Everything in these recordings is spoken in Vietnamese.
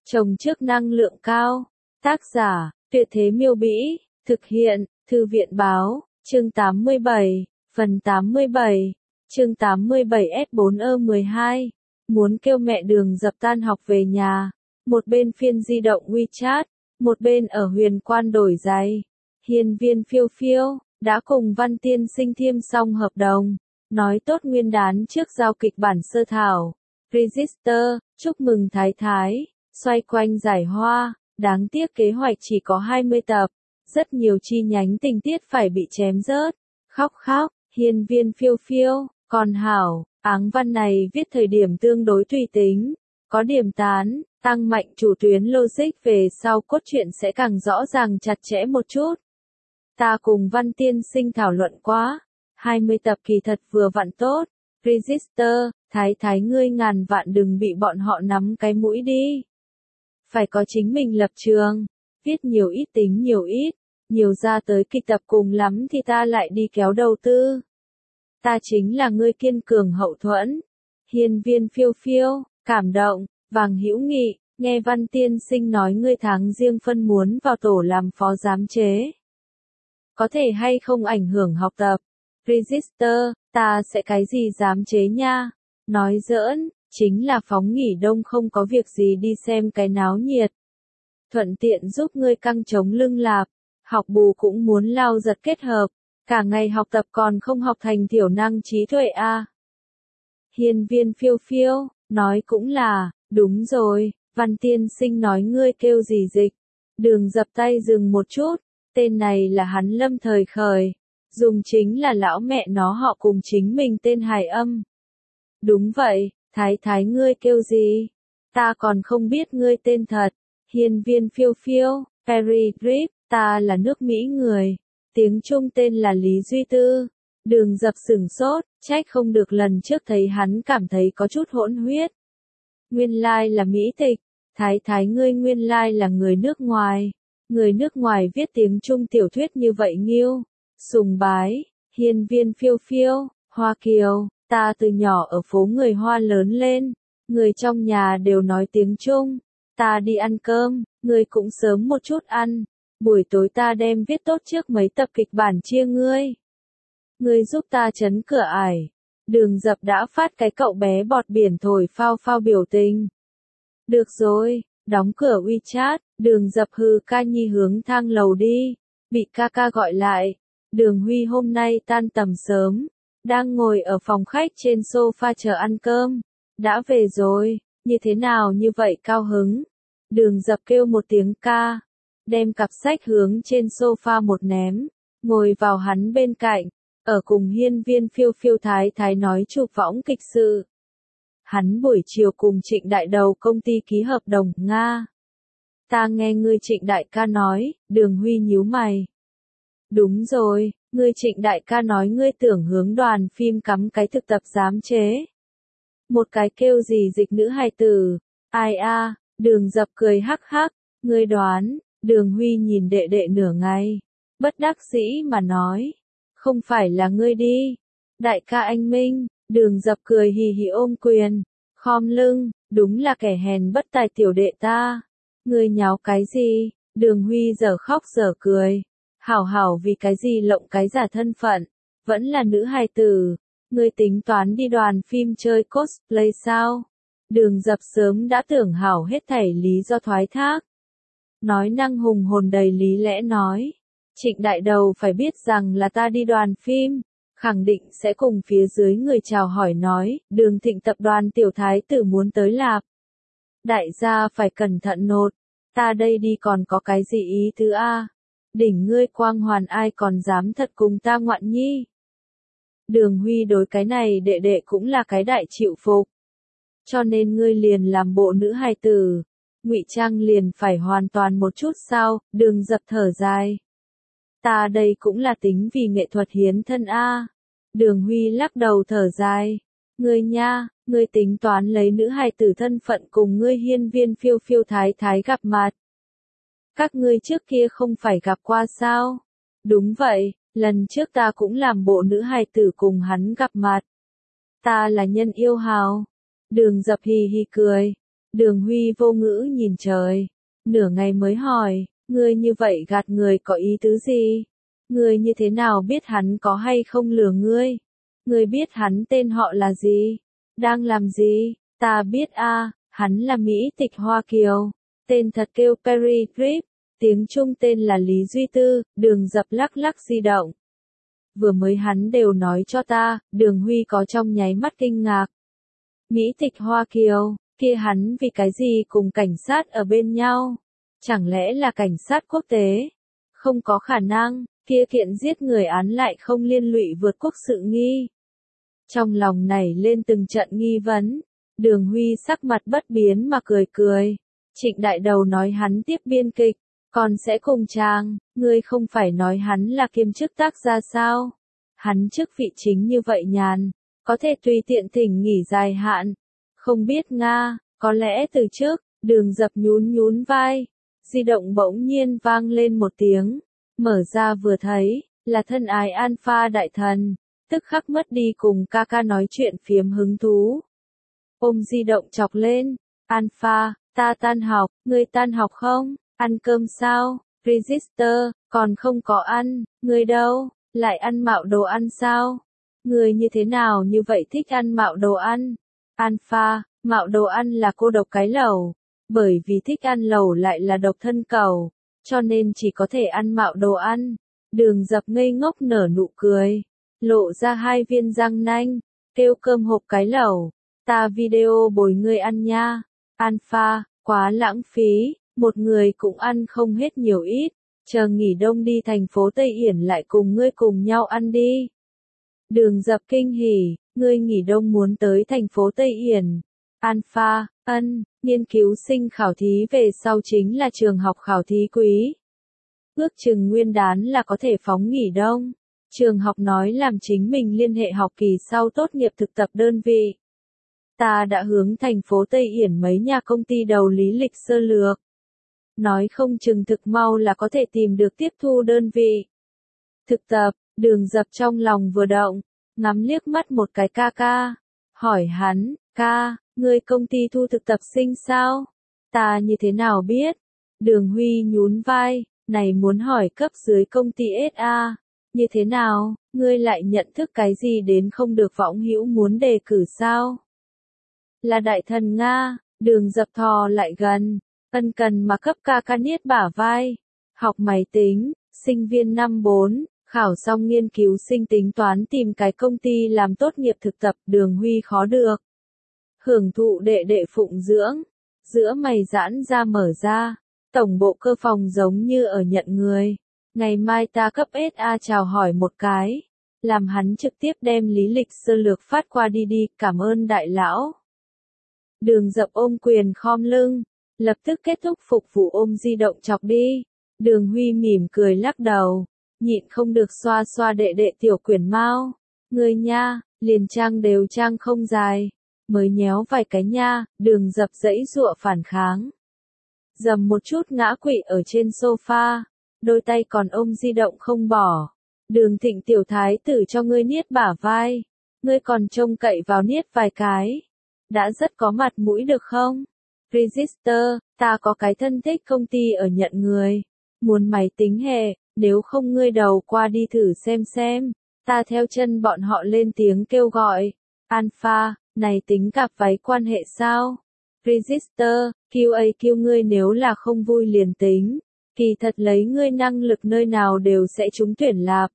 Trồng trước năng lượng cao. Tác giả, Tuyệt Thế Miêu Bĩ. Thực hiện, Thư viện Báo. Chương 87. Phần 87. Chương 87S4E12. Muốn kêu mẹ Đường Dập tan học về nhà. Một bên phiên di động WeChat, một bên ở Huyền Quan đổi giày. Hiên Viên Phiêu Phiêu đã cùng Văn Tiên Sinh thiêm xong hợp đồng, nói tốt nguyên đán trước giao kịch bản sơ thảo. Register, chúc mừng Thái Thái, xoay quanh giải hoa, đáng tiếc kế hoạch chỉ có 20 tập, rất nhiều chi nhánh tình tiết phải bị chém rớt. Khóc khóc, Hiên Viên Phiêu Phiêu, còn hảo, áng văn này viết thời điểm tương đối tùy tính, có điểm tán, tăng mạnh chủ tuyến logic về sau cốt truyện sẽ càng rõ ràng chặt chẽ một chút. Ta cùng Văn Tiên Sinh thảo luận quá, 20 tập kỳ thật vừa vặn tốt. Register, Thái Thái ngươi ngàn vạn đừng bị bọn họ nắm cái mũi đi. Phải có chính mình lập trường, viết nhiều ít tính nhiều ít, nhiều ra tới kịch tập cùng lắm thì ta lại đi kéo đầu tư. Ta chính là ngươi kiên cường hậu thuẫn. Hiên Viên Phiêu Phiêu, cảm động, Vàng Hữu Nghị, nghe Văn Tiên Sinh nói ngươi tháng riêng phân muốn vào tổ làm phó giám chế. Có thể hay không ảnh hưởng học tập? Register, ta sẽ cái gì giám chế nha? Nói giỡn, chính là phóng nghỉ đông không có việc gì đi xem cái náo nhiệt. Thuận tiện giúp ngươi căng chống lưng lạp, học bù cũng muốn lao giật kết hợp, cả ngày học tập còn không học thành thiểu năng trí tuệ a. Hiên Viên Phiêu Phiêu, nói cũng là, đúng rồi, Văn Tiên Sinh nói ngươi kêu gì dịch. Đường Dập tay dừng một chút, tên này là hắn lâm thời khởi, dùng chính là lão mẹ nó họ cùng chính mình tên hài âm. Đúng vậy, Thái Thái ngươi kêu gì? Ta còn không biết ngươi tên thật. Hiên Viên Phiêu Phiêu, Perry Grip, ta là nước Mỹ người. Tiếng Trung tên là Lý Duy Tư. Đường Dập sửng sốt, trách không được lần trước thấy hắn cảm thấy có chút hỗn huyết. Nguyên lai là Mỹ tịch, Thái Thái ngươi nguyên lai là người nước ngoài. Người nước ngoài viết tiếng Trung tiểu thuyết như vậy nghiêu. Sùng bái, Hiên Viên Phiêu Phiêu, Hoa Kiều, ta từ nhỏ ở phố người Hoa lớn lên, người trong nhà đều nói tiếng Trung, ta đi ăn cơm, ngươi cũng sớm một chút ăn, buổi tối ta đem viết tốt trước mấy tập kịch bản chia ngươi. Ngươi giúp ta chấn cửa ải. Đường Dập đã phát cái cậu bé bọt biển thổi phao phao biểu tình. Được rồi, đóng cửa WeChat, Đường Dập hừ ca nhi hướng thang lầu đi, bị ca ca gọi lại. Đường Huy hôm nay tan tầm sớm, đang ngồi ở phòng khách trên sofa chờ ăn cơm. Đã về rồi, như thế nào như vậy cao hứng? Đường Dập kêu một tiếng ca, đem cặp sách hướng trên sofa một ném, ngồi vào hắn bên cạnh, ở cùng Hiên Viên Phiêu Phiêu Thái Thái nói chụp võng kịch sự. Hắn buổi chiều cùng Trịnh Đại Đầu công ty ký hợp đồng, Nga. Ta nghe ngươi Trịnh Đại ca nói, Đường Huy nhíu mày. Đúng rồi, ngươi Trịnh Đại ca nói ngươi tưởng hướng đoàn phim cắm cái thực tập giám chế. Một cái kêu gì dịch nữ hài tử, ai a? Đường Dập cười hắc hắc, ngươi đoán. Đường Huy nhìn đệ đệ nửa ngày, bất đắc dĩ mà nói, không phải là ngươi đi. Đại ca anh Minh. Đường Dập cười hì hì ôm quyền, khom lưng, đúng là kẻ hèn bất tài tiểu đệ ta. Ngươi nháo cái gì? Đường Huy giờ khóc giờ cười. Hảo hảo vì cái gì lộng cái giả thân phận, vẫn là nữ hài tử. Ngươi tính toán đi đoàn phim chơi cosplay sao? Đường Dập sớm đã tưởng hảo hết thảy lý do thoái thác. Nói năng hùng hồn đầy lý lẽ nói. Trịnh Đại Đầu phải biết rằng là ta đi đoàn phim, khẳng định sẽ cùng phía dưới người chào hỏi nói, Đường Thịnh tập đoàn tiểu thái tử muốn tới lạp. Đại gia phải cẩn thận nột, ta đây đi còn có cái gì ý tứ a? Đỉnh ngươi quang hoàn ai còn dám thật cùng ta ngoạn nhi. Đường Huy đối cái này đệ đệ cũng là cái đại chịu phục. Cho nên ngươi liền làm bộ nữ hài tử, ngụy trang liền phải hoàn toàn một chút sao? Đường Dập thở dài. Ta đây cũng là tính vì nghệ thuật hiến thân a. Đường Huy lắc đầu thở dài. Ngươi nha, ngươi tính toán lấy nữ hài tử thân phận cùng ngươi Hiên Viên Phiêu Phiêu Thái Thái gặp mặt. Các ngươi trước kia không phải gặp qua sao? Đúng vậy, lần trước ta cũng làm bộ nữ hài tử cùng hắn gặp mặt. Ta là nhân yêu hào. Đường Dập hì hì cười. Đường Huy vô ngữ nhìn trời, nửa ngày mới hỏi, ngươi như vậy gạt người có ý tứ gì? Ngươi như thế nào biết hắn có hay không lừa ngươi? Ngươi biết hắn tên họ là gì? Đang làm gì? Ta biết a, hắn là Mỹ tịch Hoa Kiều, tên thật kêu Perry Grip, tiếng Trung tên là Lý Duy Tư. Đường Dập lắc lắc di động. Vừa mới hắn đều nói cho ta. Đường Huy có trong nháy mắt kinh ngạc. Mỹ tịch Hoa Kiều, kia hắn vì cái gì cùng cảnh sát ở bên nhau? Chẳng lẽ là cảnh sát quốc tế? Không có khả năng, kia kiện giết người án lại không liên lụy vượt quốc sự nghi. Trong lòng nảy lên từng trận nghi vấn, Đường Huy sắc mặt bất biến mà cười cười. Trịnh Đại Đầu nói hắn tiếp biên kịch, còn sẽ cùng chàng, ngươi không phải nói hắn là kiêm chức tác gia sao? Hắn chức vị chính như vậy nhàn, có thể tùy tiện thỉnh nghỉ dài hạn. Không biết Nga, có lẽ từ trước. Đường Dập nhún nhún vai, di động bỗng nhiên vang lên một tiếng, mở ra vừa thấy, là thân ái Alpha đại thần, tức khắc mất đi cùng ca ca nói chuyện phiếm hứng thú. Ôm di động chọc lên, Alpha, ta tan học, ngươi tan học không, ăn cơm sao, Register, còn không có ăn, ngươi đâu, lại ăn mạo đồ ăn sao, ngươi như thế nào như vậy thích ăn mạo đồ ăn, Alpha, mạo đồ ăn là cô độc cái lẩu. Bởi vì thích ăn lẩu lại là độc thân cầu, cho nên chỉ có thể ăn mạo đồ ăn. Đường Dập ngây ngốc nở nụ cười, lộ ra 2 viên răng nanh, kêu cơm hộp cái lẩu, ta video bồi ngươi ăn nha. Alpha, quá lãng phí, một người cũng ăn không hết nhiều ít, chờ nghỉ đông đi thành phố Tây Yển lại cùng ngươi cùng nhau ăn đi. Đường Dập kinh hỉ, ngươi nghỉ đông muốn tới thành phố Tây Yển. Alpha, nghiên cứu sinh khảo thí về sau chính là trường học khảo thí quý. Ước chừng nguyên đán là có thể phóng nghỉ đông. Trường học nói làm chính mình liên hệ học kỳ sau tốt nghiệp thực tập đơn vị. Ta đã hướng thành phố Tây Yển mấy nhà công ty đầu lý lịch sơ lược. Nói không chừng thực mau là có thể tìm được tiếp thu đơn vị. Thực tập, Đường Dập trong lòng vừa động, ngắm liếc mắt một cái ca ca. Hỏi hắn, ca, ngươi công ty thu thực tập sinh sao? Ta như thế nào biết? Đường Huy nhún vai, này muốn hỏi cấp dưới công ty SA. Như thế nào, ngươi lại nhận thức cái gì đến không được võng hữu muốn đề cử sao? Là đại thần Nga, Đường Dập thò lại gần, ân cần mà cấp ca ca niết bả vai. Học máy tính, sinh viên năm 4, khảo xong nghiên cứu sinh tính toán tìm cái công ty làm tốt nghiệp thực tập. Đường Huy khó được. Hưởng thụ đệ đệ phụng dưỡng, giữa mày giãn ra mở ra, tổng bộ cơ phòng giống như ở nhận người. Ngày mai ta cấp SA chào hỏi một cái, làm hắn trực tiếp đem lý lịch sơ lược phát qua đi, cảm ơn đại lão. Đường Dập ôm quyền khom lưng, lập tức kết thúc phục vụ ôm di động chọc đi. Đường Huy mỉm cười lắc đầu, nhịn không được xoa xoa đệ đệ tiểu quyển mao. Ngươi nha, liền trang đều trang không dài, mới nhéo vài cái nha. Đường Dập giãy giụa phản kháng, dầm một chút ngã quỵ ở trên sofa, đôi tay còn ôm di động không bỏ. Đường Thịnh tiểu thái tử cho ngươi niết bả vai, ngươi còn trông cậy vào niết vài cái, đã rất có mặt mũi được không? Register, ta có cái thân thích công ty ở nhận người, muốn máy tính hệ, nếu không ngươi đầu qua đi thử xem, ta theo chân bọn họ lên tiếng kêu gọi. Alpha, này tính cặp váy quan hệ sao? Register, QA ngươi nếu là không vui liền tính, kỳ thật lấy ngươi năng lực nơi nào đều sẽ trúng tuyển lạp.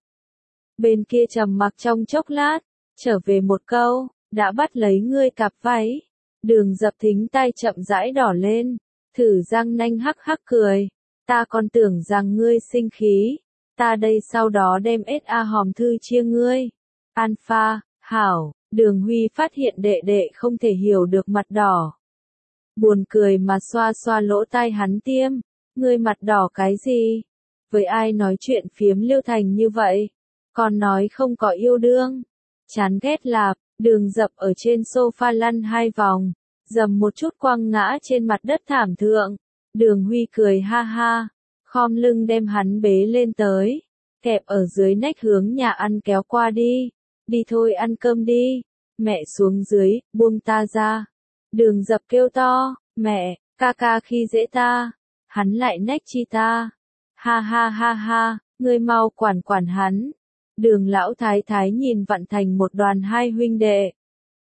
Bên kia trầm mặc trong chốc lát, trở về một câu, đã bắt lấy ngươi cặp váy. Đường Dập thính tai chậm rãi đỏ lên, thử răng nanh hắc hắc cười, ta còn tưởng rằng ngươi sinh khí, ta đây sau đó đem SA hòm thư chia ngươi. Alpha, hảo. Đường Huy phát hiện đệ đệ không thể hiểu được mặt đỏ. Buồn cười mà xoa xoa lỗ tai hắn tiêm, ngươi mặt đỏ cái gì? Với ai nói chuyện phiếm lưu thành như vậy? Còn nói không có yêu đương. Chán ghét lạp. Đường Dập ở trên sofa lăn 2 vòng, dầm một chút quăng ngã trên mặt đất thảm thượng. Đường Huy cười ha ha, khom lưng đem hắn bế lên tới, kẹp ở dưới nách hướng nhà ăn kéo qua đi. Đi thôi ăn cơm đi, mẹ xuống dưới, buông ta ra. Đường Dập kêu to, Mẹ, ca ca khi dễ ta, hắn lại nách chi ta. Ha ha ha ha, ngươi mau quản quản hắn. Đường lão thái thái nhìn vặn thành một đoàn hai huynh đệ.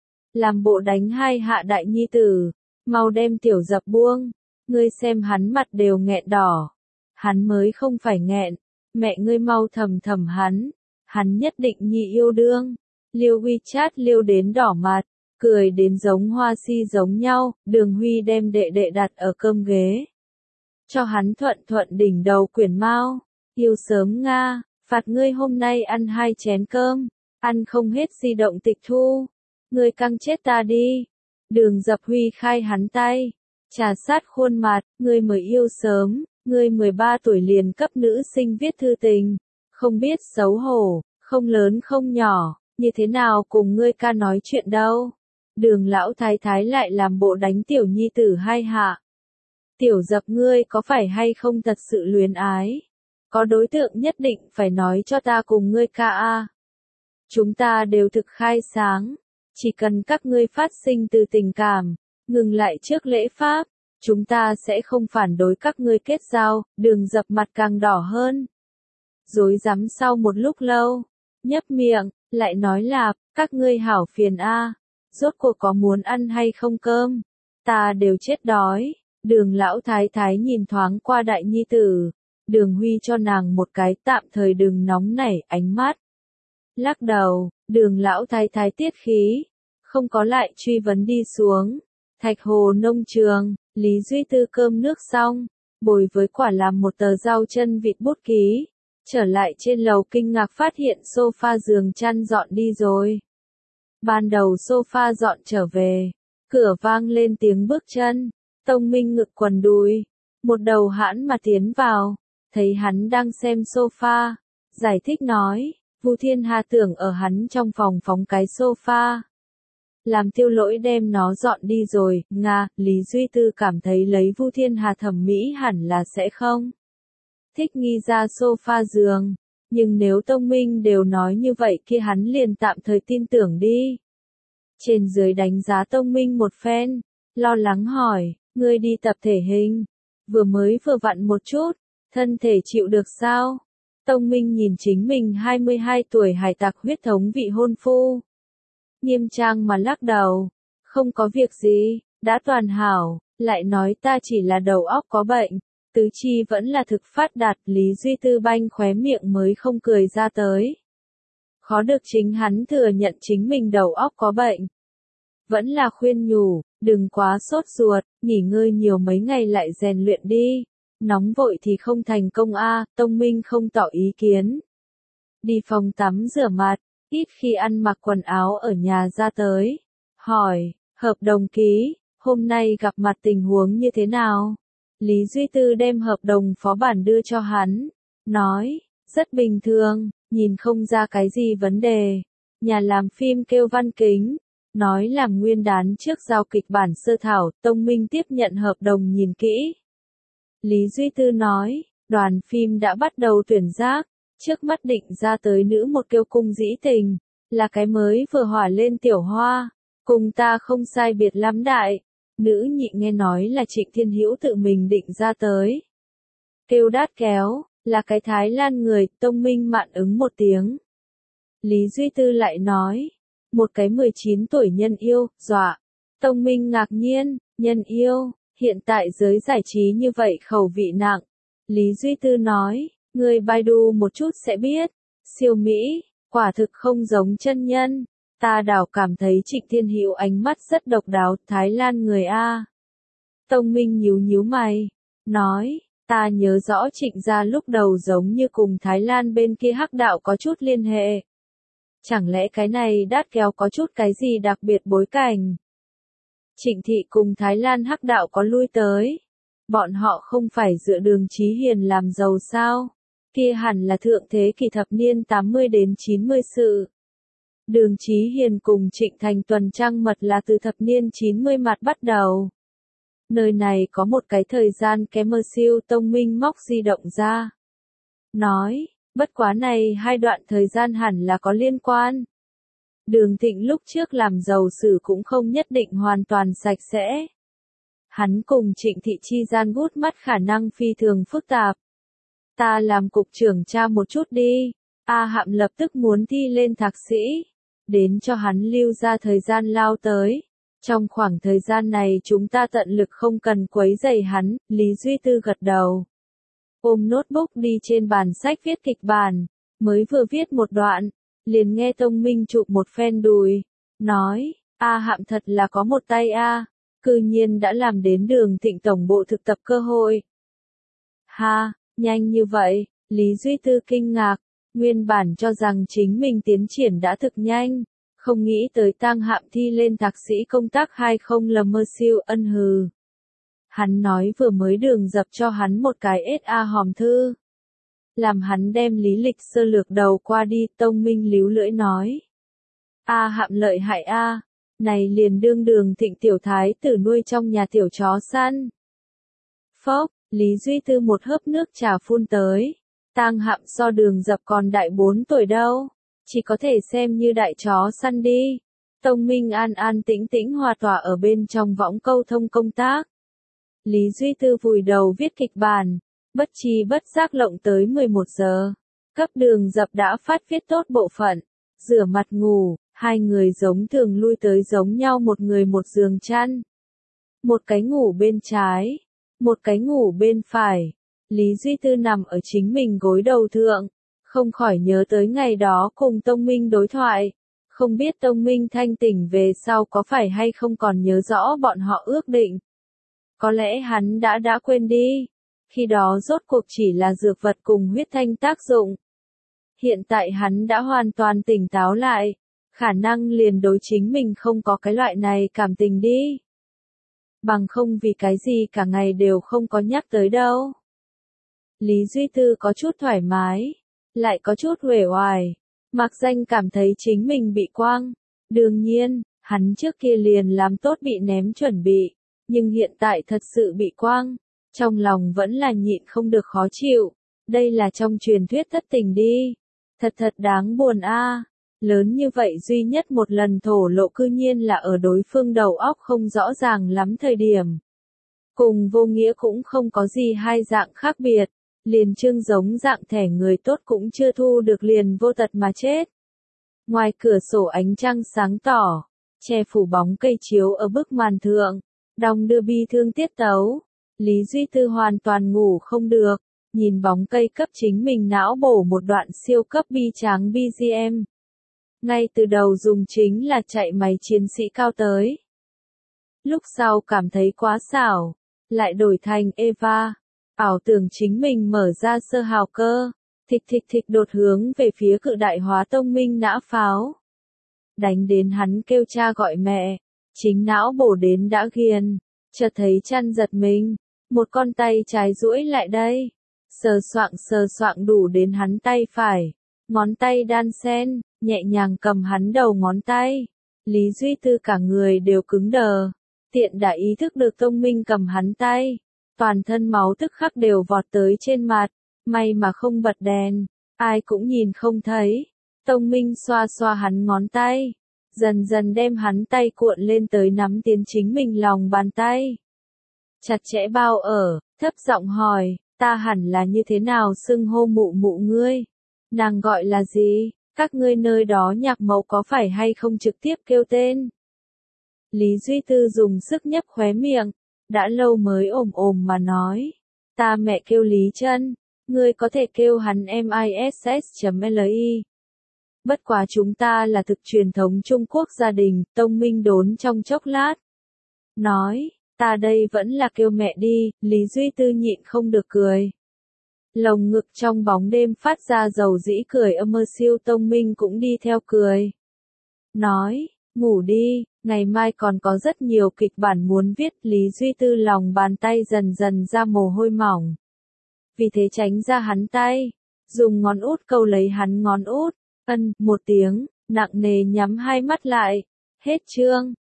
Làm bộ đánh hai hạ đại nhi tử, mau đem tiểu dập buông, ngươi xem hắn mặt đều nghẹn đỏ. Hắn mới không phải nghẹn, mẹ ngươi mau thầm thầm hắn nhất định nhị yêu đương. Liêu WeChat liêu đến đỏ mặt, cười đến giống hoa si giống nhau, Đường Huy đem đệ đệ đặt ở cơm ghế. Cho hắn thuận thuận đỉnh đầu quyển mao, yêu sớm Nga, phạt ngươi hôm nay ăn 2 chén cơm, ăn không hết di động tịch thu. Ngươi căng chết ta đi. Đường Dập Huy khai hắn tay, trà sát khuôn mặt, ngươi mới yêu sớm, ngươi 13 tuổi liền cấp nữ sinh viết thư tình, không biết xấu hổ, không lớn không nhỏ, như thế nào cùng ngươi ca nói chuyện đâu. Đường lão thái thái lại làm bộ đánh tiểu nhi tử hai hạ. Tiểu Dập ngươi có phải hay không thật sự luyến ái? Có đối tượng nhất định phải nói cho ta cùng ngươi ca a. Chúng ta đều thực khai sáng, chỉ cần các ngươi phát sinh từ tình cảm, ngừng lại trước lễ pháp, chúng ta sẽ không phản đối các ngươi kết giao. Đường Dập mặt càng đỏ hơn. Rối rắm sau một lúc lâu, nhấp miệng, lại nói là, các ngươi hảo phiền a, rốt cuộc có muốn ăn hay không cơm? Ta đều chết đói. Đường lão thái thái nhìn thoáng qua đại nhi tử, Đường Huy cho nàng một cái tạm thời đừng nóng nảy ánh mắt. Lắc đầu, đường lão thái thái tiết khí, không có lại truy vấn đi xuống. Thạch Hồ nông trường, Lý Duy Tư cơm nước xong, bồi với quả làm một tờ rau chân vịt bút ký, trở lại trên lầu kinh ngạc phát hiện sofa giường chăn dọn đi rồi. Ban đầu sofa dọn trở về, cửa vang lên tiếng bước chân, Tông Minh ngực quần đùi, một đầu hãn mà tiến vào, thấy hắn đang xem sofa, giải thích nói, Vu Thiên Hà tưởng ở hắn trong phòng phóng cái sofa. Làm Tiêu Lỗi đem nó dọn đi rồi, Nga, Lý Duy Tư cảm thấy lấy Vu Thiên Hà thẩm mỹ hẳn là sẽ không thích nghi ra sofa giường, nhưng nếu Tông Minh đều nói như vậy kia hắn liền tạm thời tin tưởng đi. Trên dưới đánh giá Tông Minh một phen, lo lắng hỏi, ngươi đi tập thể hình, vừa vặn một chút, thân thể chịu được sao? Tông Minh nhìn chính mình 22 tuổi hải tặc huyết thống vị hôn phu. Nghiêm trang mà lắc đầu, không có việc gì, đã toàn hảo, lại nói ta chỉ là đầu óc có bệnh, tứ chi vẫn là thực phát đạt. Lý Duy Tư banh khóe miệng mới không cười ra tới. Khó được chính hắn thừa nhận chính mình đầu óc có bệnh. Vẫn là khuyên nhủ, đừng quá sốt ruột, nghỉ ngơi nhiều mấy ngày lại rèn luyện đi. Nóng vội thì không thành công a. Tông Minh không tỏ ý kiến. Đi phòng tắm rửa mặt, ít khi ăn mặc quần áo ở nhà ra tới. Hỏi, hợp đồng ký, hôm nay gặp mặt tình huống như thế nào? Lý Duy Tư đem hợp đồng phó bản đưa cho hắn. Nói, rất bình thường, nhìn không ra cái gì vấn đề. Nhà làm phim kêu Văn Kính. Nói làm nguyên đán trước giao kịch bản sơ thảo, Tông Minh tiếp nhận hợp đồng nhìn kỹ. Lý Duy Tư nói, đoàn phim đã bắt đầu tuyển giác, trước mắt định ra tới nữ một kiêu cung dĩ tình, là cái mới vừa hỏa lên tiểu hoa, cùng ta không sai biệt lắm đại. Nữ nhị nghe nói là Trịnh Thiên Hữu tự mình định ra tới. Kêu đát kéo, là cái Thái Lan người. Tông Minh mạn ứng một tiếng. Lý Duy Tư lại nói, một cái 19 tuổi nhân yêu, dọa. Tông Minh ngạc nhiên, nhân yêu, hiện tại giới giải trí như vậy khẩu vị nặng. Lý Duy Tư nói, người Baidu một chút sẽ biết, siêu Mỹ, quả thực không giống chân nhân. Ta đảo cảm thấy Trịnh Thiên Hữu ánh mắt rất độc đáo, Thái Lan người a. Tông Minh nhíu nhíu mày, nói, ta nhớ rõ Trịnh gia lúc đầu giống như cùng Thái Lan bên kia hắc đạo có chút liên hệ. Chẳng lẽ cái này đát kéo có chút cái gì đặc biệt bối cảnh? Trịnh thị cùng Thái Lan hắc đạo có lui tới. Bọn họ không phải dựa Đường Chí Hiền làm giàu sao? Kia hẳn là thượng thế kỷ thập niên 80 đến 90 sự. Đường Chí Hiền cùng Trịnh Thành Tuần trăng mật là từ thập niên 90 mặt bắt đầu. Nơi này có một cái thời gian siêu. Tông Minh móc di động ra. Nói, bất quá này hai đoạn thời gian hẳn là có liên quan. Đường Thịnh lúc trước làm giàu sử cũng không nhất định hoàn toàn sạch sẽ. Hắn cùng Trịnh Thị chi gian gút mắt khả năng phi thường phức tạp. Ta làm cục trưởng tra một chút đi. A Hạm lập tức muốn thi lên thạc sĩ. Đến cho hắn lưu ra thời gian lao tới. Trong khoảng thời gian này chúng ta tận lực không cần quấy rầy hắn, Lý Duy Tư gật đầu. Ôm notebook đi trên bàn sách viết kịch bản, mới vừa viết một đoạn, liền nghe Tông Minh chụp một phen đùi, nói, A Hạm thật là có một tay a, cư nhiên đã làm đến Đường Thịnh tổng bộ thực tập cơ hội. Ha, nhanh như vậy, Lý Duy Tư kinh ngạc, nguyên bản cho rằng chính mình tiến triển đã thực nhanh. Không nghĩ tới Tang Hạm thi lên thạc sĩ công tác hay không là mơ siêu ân hừ. Hắn nói vừa mới Đường dập cho hắn một cái SA hòm thư. Làm hắn đem lý lịch sơ lược đầu qua đi, Tông Minh líu lưỡi nói. A Hạm lợi hại a, này liền đương Đường Thịnh tiểu thái tử nuôi trong nhà tiểu chó săn. Phốc, Lý Duy Tư một hớp nước trà phun tới. Tang Hạm so Đường dập còn đại 4 tuổi đâu. Chỉ có thể xem như đại chó săn đi. Tông Minh an an tĩnh tĩnh hòa tỏa ở bên trong võng câu thông công tác. Lý Duy Tư vùi đầu viết kịch bản, bất chi bất giác lộng tới 11 giờ. Cấp Đường dập đã phát viết tốt bộ phận, rửa mặt ngủ, hai người giống thường lui tới giống nhau, một người một giường chăn. Một cái ngủ bên trái, một cái ngủ bên phải. Lý Duy Tư nằm ở chính mình gối đầu thượng. Không khỏi nhớ tới ngày đó cùng Tông Minh đối thoại. Không biết Tông Minh thanh tỉnh về sau có phải hay không còn nhớ rõ bọn họ ước định. Có lẽ hắn đã quên đi. Khi đó rốt cuộc chỉ là dược vật cùng huyết thanh tác dụng. Hiện tại hắn đã hoàn toàn tỉnh táo lại. Khả năng liền đối chính mình không có cái loại này cảm tình đi. Bằng không vì cái gì cả ngày đều không có nhắc tới đâu. Lý Duy Tư có chút thoải mái. Lại có chút uể oải, mặc danh cảm thấy chính mình bị quang. Đương nhiên, hắn trước kia liền làm tốt bị ném chuẩn bị, nhưng hiện tại thật sự bị quang. Trong lòng vẫn là nhịn không được khó chịu, đây là trong truyền thuyết thất tình đi. Thật đáng buồn a. Lớn như vậy duy nhất một lần thổ lộ cư nhiên là ở đối phương đầu óc không rõ ràng lắm thời điểm. Cùng vô nghĩa cũng không có gì hai dạng khác biệt. Liền Trương giống dạng thẻ người tốt cũng chưa thu được liền vô tật mà chết. Ngoài cửa sổ ánh trăng sáng tỏ, che phủ bóng cây chiếu ở bức màn thượng, đong đưa bi thương tiết tấu. Lý Duy Tư hoàn toàn ngủ không được, nhìn bóng cây cấp chính mình não bổ một đoạn siêu cấp bi tráng BGM. Ngay từ đầu dùng chính là chạy máy chiến sĩ cao tới. Lúc sau cảm thấy quá xảo, lại đổi thành Eva. Ảo tưởng chính mình mở ra sơ hào cơ, thịch đột hướng về phía cự đại hóa Tông Minh nã pháo. Đánh đến hắn kêu cha gọi mẹ, chính não bổ đến đã ghiền, chợt thấy chăn giật mình, một con tay trái duỗi lại đây, sờ soạng đủ đến hắn tay phải, ngón tay đan xen, nhẹ nhàng cầm hắn đầu ngón tay. Lý Duy Tư cả người đều cứng đờ, tiện đã ý thức được Tông Minh cầm hắn tay. Toàn thân máu tức khắc đều vọt tới trên mặt, may mà không bật đèn, ai cũng nhìn không thấy. Tông Minh xoa xoa hắn ngón tay, dần dần đem hắn tay cuộn lên tới nắm tiến chính mình lòng bàn tay. Chặt chẽ bao ở, thấp giọng hỏi, ta hẳn là như thế nào xưng hô mụ mụ ngươi? Nàng gọi là gì? Các ngươi nơi đó nhạc mẫu có phải hay không trực tiếp kêu tên? Lý Duy Tư dùng sức nhấp khóe miệng. Đã lâu mới ồm mà nói. Ta mẹ kêu Lý Trân, ngươi có thể kêu hắn MISS.LI. Bất quá chúng ta là thực truyền thống Trung Quốc gia đình, Tông Minh đốn trong chốc lát. Nói, ta đây vẫn là kêu mẹ đi, Lý Duy Tư nhịn không được cười. Lồng ngực trong bóng đêm phát ra dầu dĩ cười mơ siêu, Tông Minh cũng đi theo cười. Nói, ngủ đi, ngày mai còn có rất nhiều kịch bản muốn viết. Lý Duy Tư lòng bàn tay dần dần ra mồ hôi mỏng. Vì thế tránh ra hắn tay, dùng ngón út câu lấy hắn ngón út, một tiếng, nặng nề nhắm hai mắt lại. Hết chương.